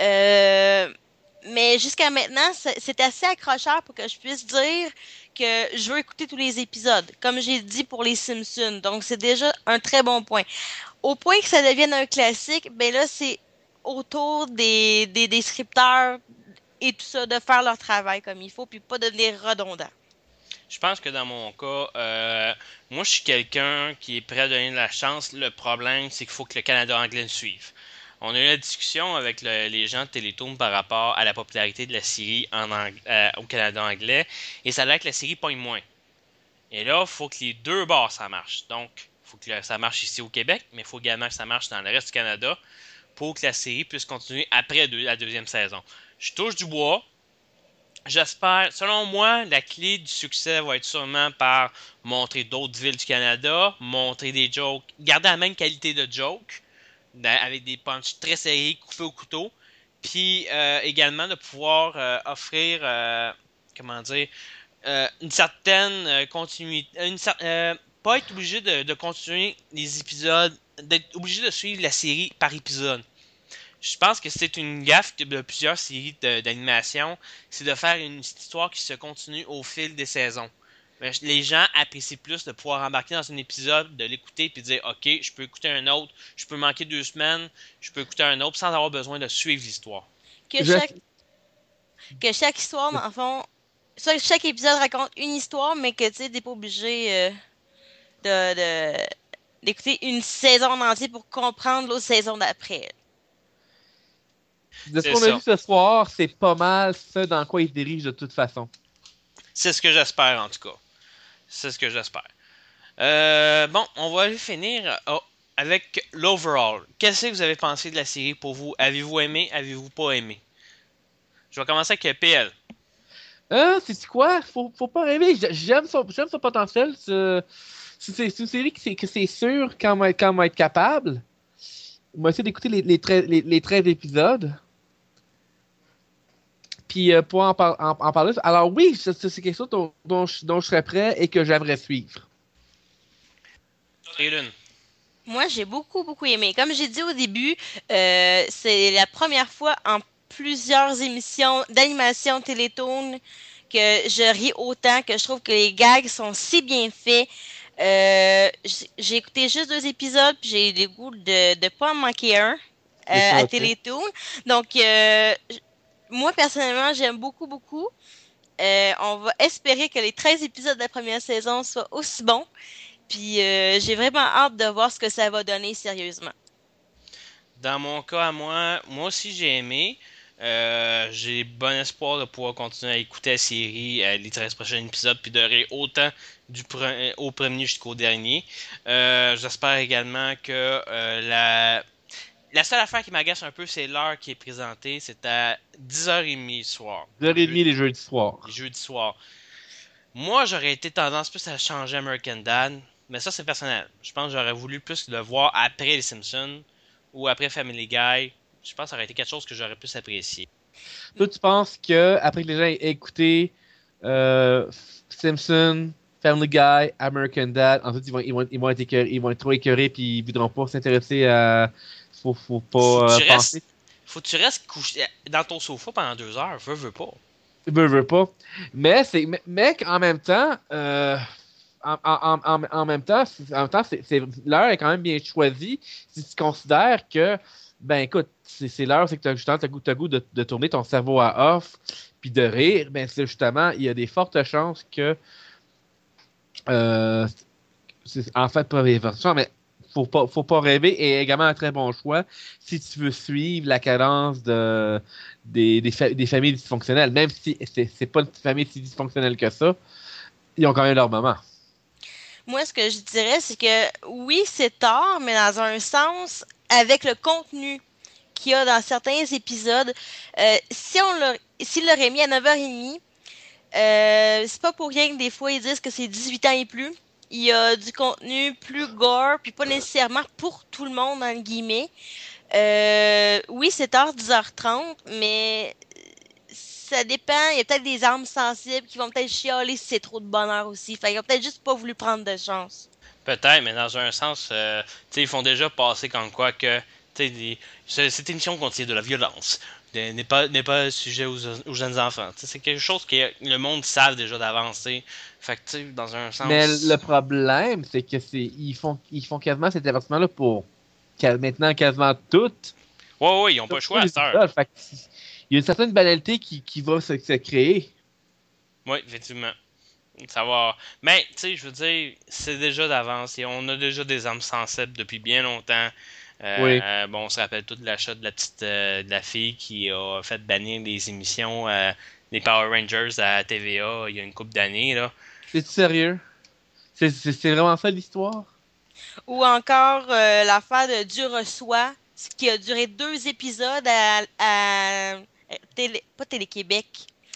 mais jusqu'à maintenant, c'est assez accrocheur pour que je puisse dire que je veux écouter tous les épisodes, comme j'ai dit pour les Simpsons. Donc c'est déjà un très bon point. Au point que ça devienne un classique, ben là c'est autour des scripteurs et tout ça, de faire leur travail comme il faut, puis pas devenir redondant. Je pense que dans mon cas, moi je suis quelqu'un qui est prêt à donner de la chance. Le problème, c'est qu'il faut que le Canada anglais le suive. On a eu la discussion avec les gens de Télétoon par rapport à la popularité de la série au Canada anglais, et ça a l'air que la série pogne moins. Et là, il faut que les deux bords ça marche. Donc, il faut que ça marche ici au Québec, mais il faut également que ça marche dans le reste du Canada pour que la série puisse continuer après la deuxième saison. Je touche du bois. J'espère, selon moi, la clé du succès va être sûrement par montrer d'autres villes du Canada, montrer des jokes, garder la même qualité de jokes, avec des punchs très serrés, coupés au couteau, puis également de pouvoir offrir, comment dire, une certaine continuité, pas être obligé de continuer les épisodes, d'être obligé de suivre la série par épisode. Je pense que c'est une gaffe de plusieurs séries d'animation, c'est de faire une histoire qui se continue au fil des saisons. Mais les gens apprécient plus de pouvoir embarquer dans un épisode, de l'écouter puis de dire OK, je peux écouter un autre, je peux manquer 2 semaines, je peux écouter un autre sans avoir besoin de suivre l'histoire. Que Je- chaque, que chaque histoire, dans le fond, chaque épisode raconte une histoire, mais que tu sais, t'es pas obligé de, d'écouter une saison en entier pour comprendre l'autre saison d'après. De ce C'est qu'on a ça. vu ce soir, c'est pas mal ce dans quoi ils se dirigent de toute façon. C'est ce que j'espère en tout cas. C'est ce que j'espère. Bon, on va aller finir avec l'overall. Qu'est-ce que vous avez pensé de la série pour vous? Avez-vous aimé? Avez-vous pas aimé? Je vais commencer avec PL. C'est quoi? Faut pas rêver. J'aime son potentiel. C'est une série que c'est sûr quand on va être capable. On va essayer d'écouter les 13 épisodes. Puis pour en parler. Alors oui, c'est quelque chose dont je serais prêt et que j'aimerais suivre. Taylor. Moi, j'ai beaucoup, beaucoup aimé. Comme j'ai dit au début, c'est la première fois en plusieurs émissions d'animation Télétoon que je ris autant, que je trouve que les gags sont si bien faits. J'ai écouté juste 2 épisodes, puis j'ai le goût de pas en manquer un C'est ça, à ok. Télétoon. Donc, moi, personnellement, j'aime beaucoup, beaucoup. On va espérer que les 13 épisodes de la première saison soient aussi bons. Puis j'ai vraiment hâte de voir ce que ça va donner sérieusement. Dans mon cas à moi aussi j'ai aimé. J'ai bon espoir de pouvoir continuer à écouter la série, les 13 prochains épisodes, puis de rire autant au premier jusqu'au dernier. J'espère également que la seule affaire qui m'agace un peu, c'est l'heure qui est présentée. C'est à 10h30 le soir. 10h30 les jeudis soirs. Les jeudis soirs. Moi, j'aurais été tendance plus à changer American Dad, mais ça, c'est personnel. Je pense que j'aurais voulu plus le voir après les Simpsons ou après Family Guy. Je pense que ça aurait été quelque chose que j'aurais plus apprécié. Toi, tu penses que après que les gens aient écouté euh, Simpson, Family Guy, American Dad, ensuite ils vont être trop écœurés puis ils voudront pas s'intéresser à. Faut Faut que pas tu penser. restes, faut que tu restes couché dans ton sofa pendant 2 heures. Veux pas. Veux pas. Mais en même temps, l'heure est quand même bien choisie si tu considères que, ben écoute, c'est l'heure, c'est que tu as justement t'as goût de tourner ton cerveau à off puis de rire, ben c'est justement, il y a des fortes chances que, euh, en fait, pas des fortes chances, mais faut pas rêver et également un très bon choix si tu veux suivre la cadence des familles dysfonctionnelles, même si c'est pas une famille si dysfonctionnelle que ça, ils ont quand même leur moment. Moi, ce que je dirais, c'est que oui, c'est tard, mais dans un sens, avec le contenu qu'il y a dans certains épisodes, s'ils l'auraient mis à 9h30, c'est pas pour rien que des fois ils disent que c'est 18 ans et plus. Il y a du contenu plus gore, puis pas nécessairement pour tout le monde, entre guillemets. Oui, c'est tard, 10h30, mais ça dépend. Il y a peut-être des âmes sensibles qui vont peut-être chialer si c'est trop de bonheur aussi. Fait qu'ils ont peut-être juste pas voulu prendre de chance. Peut-être, mais dans un sens, tu sais, ils font déjà passer comme quoi que, tu sais, cette émission contient de la violence. N'est pas sujet aux jeunes enfants. Tu sais, c'est quelque chose que le monde savent déjà d'avance. Tu sais. Fait que, tu sais, dans un Mais sens. le problème, c'est que ils font quasiment cet avertissement-là pour maintenant quasiment toutes. Ouais, ils ont pas le choix à cette heure. Fait que il y a une certaine banalité qui va se créer. Oui, effectivement. Ça va. Mais, tu sais, je veux dire, c'est déjà d'avance. Et on a déjà des âmes sensibles depuis bien longtemps. Oui. Bon, on se rappelle tout de l'achat de la petite de la fille qui a fait bannir les émissions des Power Rangers à TVA il y a une couple d'années, là. C'est sérieux? C'est vraiment ça l'histoire? Ou encore l'affaire de Dieu reçoit, ce qui a duré 2 épisodes pas Télé-Québec,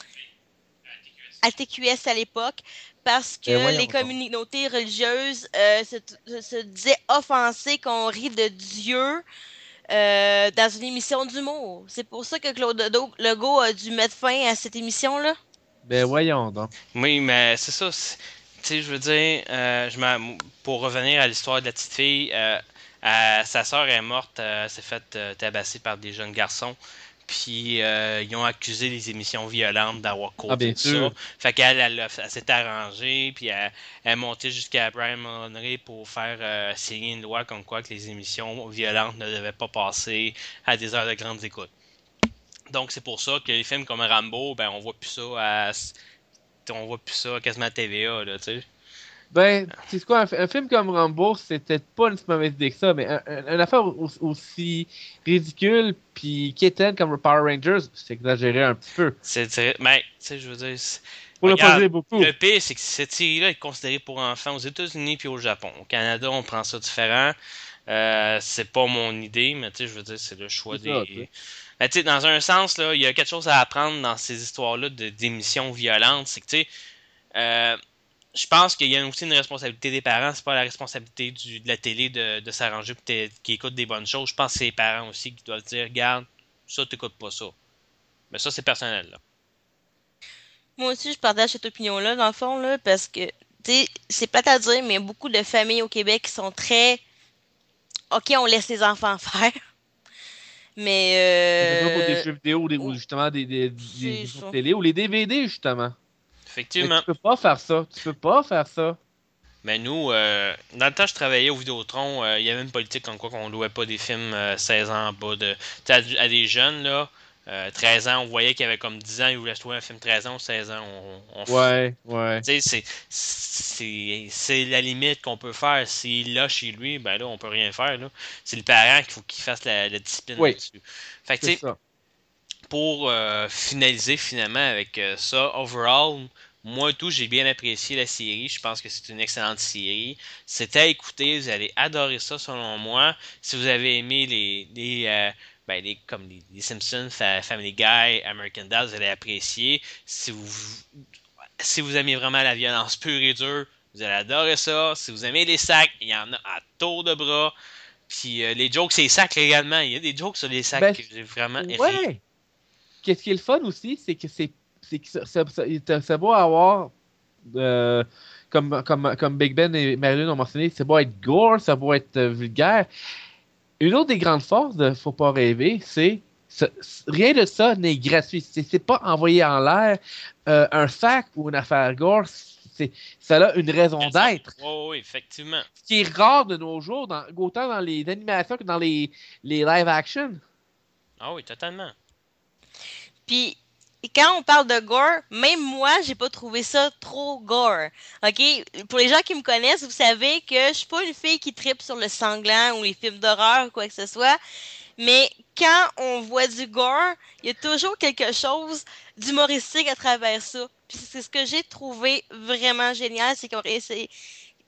à TQS à l'époque, parce que Voyons les donc. communautés religieuses se disaient offensées qu'on rit de Dieu dans une émission d'humour. C'est pour ça que Claude Legault a dû mettre fin à cette émission-là. Ben voyons donc. Oui, mais c'est ça. Tu sais, je veux dire, pour revenir à l'histoire de la petite fille, sa sœur est morte, s'est faite tabasser par des jeunes garçons. Puis ils ont accusé les émissions violentes d'avoir causé bien tout sûr. ça. Fait qu'elle elle s'est arrangée, puis elle est montée jusqu'à Brian Mulroney pour faire signer une loi comme quoi que les émissions violentes ne devaient pas passer à des heures de grandes écoutes. Donc c'est pour ça que les films comme Rambo, ben on voit plus ça quasiment à TVA, là, tu sais. Ben, c'est quoi, un film comme Rambo, c'est peut-être pas une si mauvaise idée que ça, mais une affaire aussi ridicule puis quétaine comme Power Rangers, c'est exagéré un petit peu. Mais, tu sais, je veux dire, Pour le regarde, pas dire beaucoup. le pire, c'est que cette série-là est considérée pour enfants aux États-Unis puis au Japon. Au Canada, on prend ça différent. C'est pas mon idée, mais tu sais, je veux dire, c'est le choix C'est ça, des. Mais tu sais, dans un sens, là, il y a quelque chose à apprendre dans ces histoires-là d'émissions violentes. C'est que, tu sais, euh, je pense qu'il y a aussi une responsabilité des parents. C'est pas la responsabilité de la télé de s'arranger pour qu'ils écoutent des bonnes choses. Je pense que c'est les parents aussi qui doivent dire, regarde, ça, t'écoutes pas ça. Mais ça, c'est personnel, là. Moi aussi, je partage cette opinion-là, dans le fond, là, parce que, tu sais, c'est plate à dire, mais il y a beaucoup de familles au Québec qui sont très OK, on laisse les enfants faire. Que ce soit pour des Mais jeux vidéo ou oh, justement des c'est émissions de ça. télé ou les DVD, justement. Mais Effectivement. tu peux pas faire ça. Tu peux pas faire ça. Mais nous, dans le temps, je travaillais au Vidéotron. Il y avait une politique comme quoi qu'on louait pas des films 16 ans en bas de. Tu sais, à des jeunes, là, 13 ans, on voyait qu'il y avait comme 10 ans, ils voulaient se louer un film 13 ans ou 16 ans. Ouais, ouais. Tu sais, c'est la limite qu'on peut faire. S'il l'a chez lui, ben là, on peut rien faire, là. C'est le parent qu'il faut qu'il fasse la discipline Oui, là-dessus. Fait que, c'est tu sais, ça. pour finaliser finalement avec ça, overall, moi tout, j'ai bien apprécié la série. Je pense que c'est une excellente série. C'est à écouter, vous allez adorer ça selon moi. Si vous avez aimé comme les Simpsons, Family Guy, American Dad, vous allez apprécier. Si vous aimez vraiment la violence pure et dure, vous allez adorer ça. Si vous aimez les sacs, il y en a à tour de bras. Puis les jokes, c'est sacs également. Il y a des jokes sur les sacs Ben, que j'ai vraiment ri. ouais. Qu'est-ce qui est le fun aussi, c'est que c'est beau avoir, euh, comme Big Ben et Marilyn ont mentionné, c'est beau être gore, ça beau être vulgaire. Une autre des grandes forces de Faut pas rêver, rien de ça n'est gratuit. C'est pas envoyé en l'air un sac ou une affaire gore. Ça a une raison d'être. Oui, effectivement. Ce qui est rare de nos jours, autant dans les animations que dans les live action. Ah oui, totalement. Puis, quand on parle de gore, même moi, j'ai pas trouvé ça trop gore. OK? Pour les gens qui me connaissent, vous savez que je suis pas une fille qui tripe sur le sanglant ou les films d'horreur ou quoi que ce soit. Mais quand on voit du gore, il y a toujours quelque chose d'humoristique à travers ça. Puis c'est ce que j'ai trouvé vraiment génial, c'est qu'on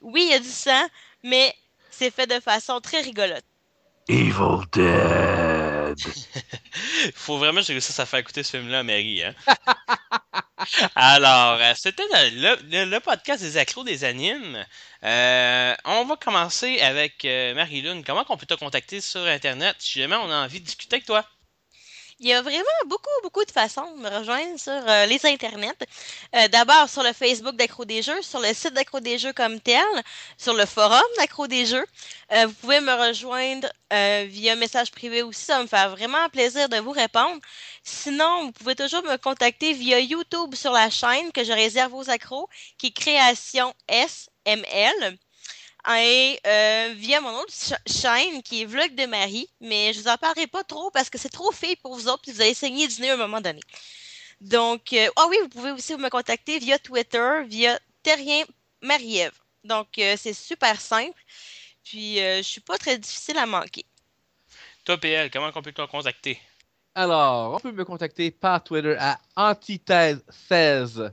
Oui, il y a du sang, mais c'est fait de façon très rigolote. Evil Dead. Faut vraiment que je réussisse à faire écouter ce film-là à Marie, hein. Alors, c'était le podcast des accros des animes. On va commencer avec Marie-Lune. Comment on peut te contacter sur Internet si jamais on a envie de discuter avec toi? Il y a vraiment beaucoup, beaucoup de façons de me rejoindre sur les internets. D'abord sur le Facebook d'Accro des Jeux, sur le site d'Accro des Jeux comme tel, sur le forum d'Accro des Jeux. Vous pouvez me rejoindre via message privé aussi, ça va me faire vraiment plaisir de vous répondre. Sinon, vous pouvez toujours me contacter via YouTube sur la chaîne que je réserve aux accros, qui est Création SML. Et via mon autre chaîne qui est Vlog de Marie, mais je vous en parlerai pas trop parce que c'est trop fait pour vous autres, puis vous allez saigner du nez à un moment donné. Donc, oui, vous pouvez aussi me contacter via Twitter, via Terrien Marie-Ève. Donc, c'est super simple, puis je suis pas très difficile à manquer. Toi, PL, comment on peut te contacter? Alors, on peut me contacter par Twitter à antithèse16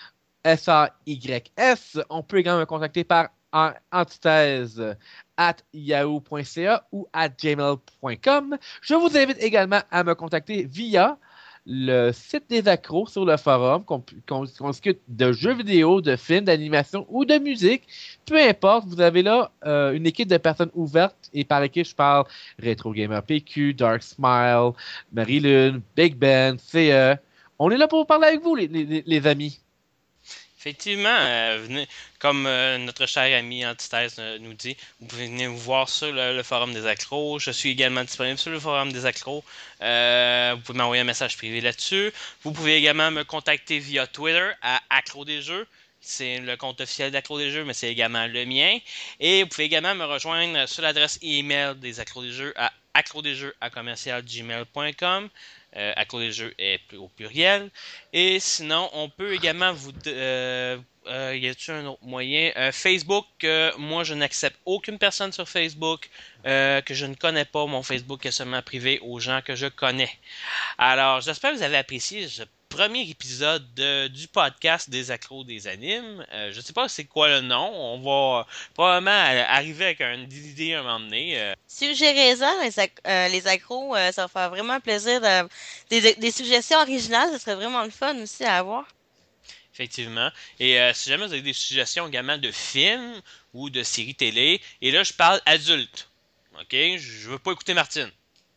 SAYS. On peut également me contacter par antithèse at yahoo.ca ou at gmail.com. Je vous invite également à me contacter via le site des accros sur le forum, qu'on discute de jeux vidéo, de films, d'animation ou de musique. Peu importe, vous avez là une équipe de personnes ouvertes, et par équipe, je parle Retro Gamer PQ, Dark Smile, Marie-Lune, Big Ben, CE. On est là pour parler avec vous, les amis. Effectivement, venez, comme notre cher ami Antithèse nous dit, vous pouvez venir vous voir sur le forum des accros. Je suis également disponible sur le forum des accros. Vous pouvez m'envoyer un message privé là-dessus. Vous pouvez également me contacter via Twitter à Accro des Jeux. C'est le compte officiel d'Accro des Jeux, mais c'est également le mien. Et vous pouvez également me rejoindre sur l'adresse email des Accros des Jeux à accrodesjeux@gmail.com. Accro des Jeux est au pluriel. Et sinon, on peut également vous... y a-t-il un autre moyen? Facebook, moi je n'accepte aucune personne sur Facebook que je ne connais pas. Mon Facebook est seulement privé aux gens que je connais. Alors, j'espère que vous avez apprécié ce premier épisode du podcast des accros des animes. Je ne sais pas c'est quoi le nom. On va probablement arriver avec une idée à un moment donné. Suggérez-en, les accros, ça va faire vraiment plaisir. Des suggestions originales, ce serait vraiment le fun aussi à avoir. Effectivement. Et si jamais vous avez des suggestions également de films ou de séries télé, et là je parle adulte. Ok? Je veux pas écouter Martine.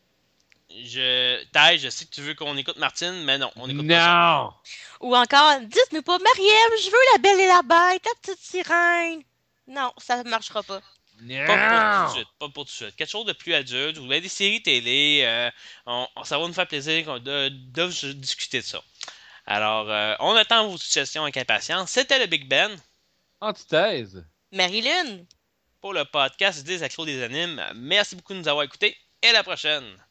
Je sais que tu veux qu'on écoute Martine, mais non, on n'écoute pas ça. Non! Ou encore, dites-nous pas, Marie-Ève, je veux la Belle et la Bête, la petite sirène. Non, ça ne marchera pas. Pas pour tout de Non! suite, pas pour tout de suite. Quelque chose de plus adulte, ou bien des séries télé, ça va nous faire plaisir de discuter de ça. Alors, on attend vos suggestions avec impatience. C'était le Big Ben Antithèse. Marie-Lune! pour le podcast des accros des animes. Merci beaucoup de nous avoir écoutés et à la prochaine.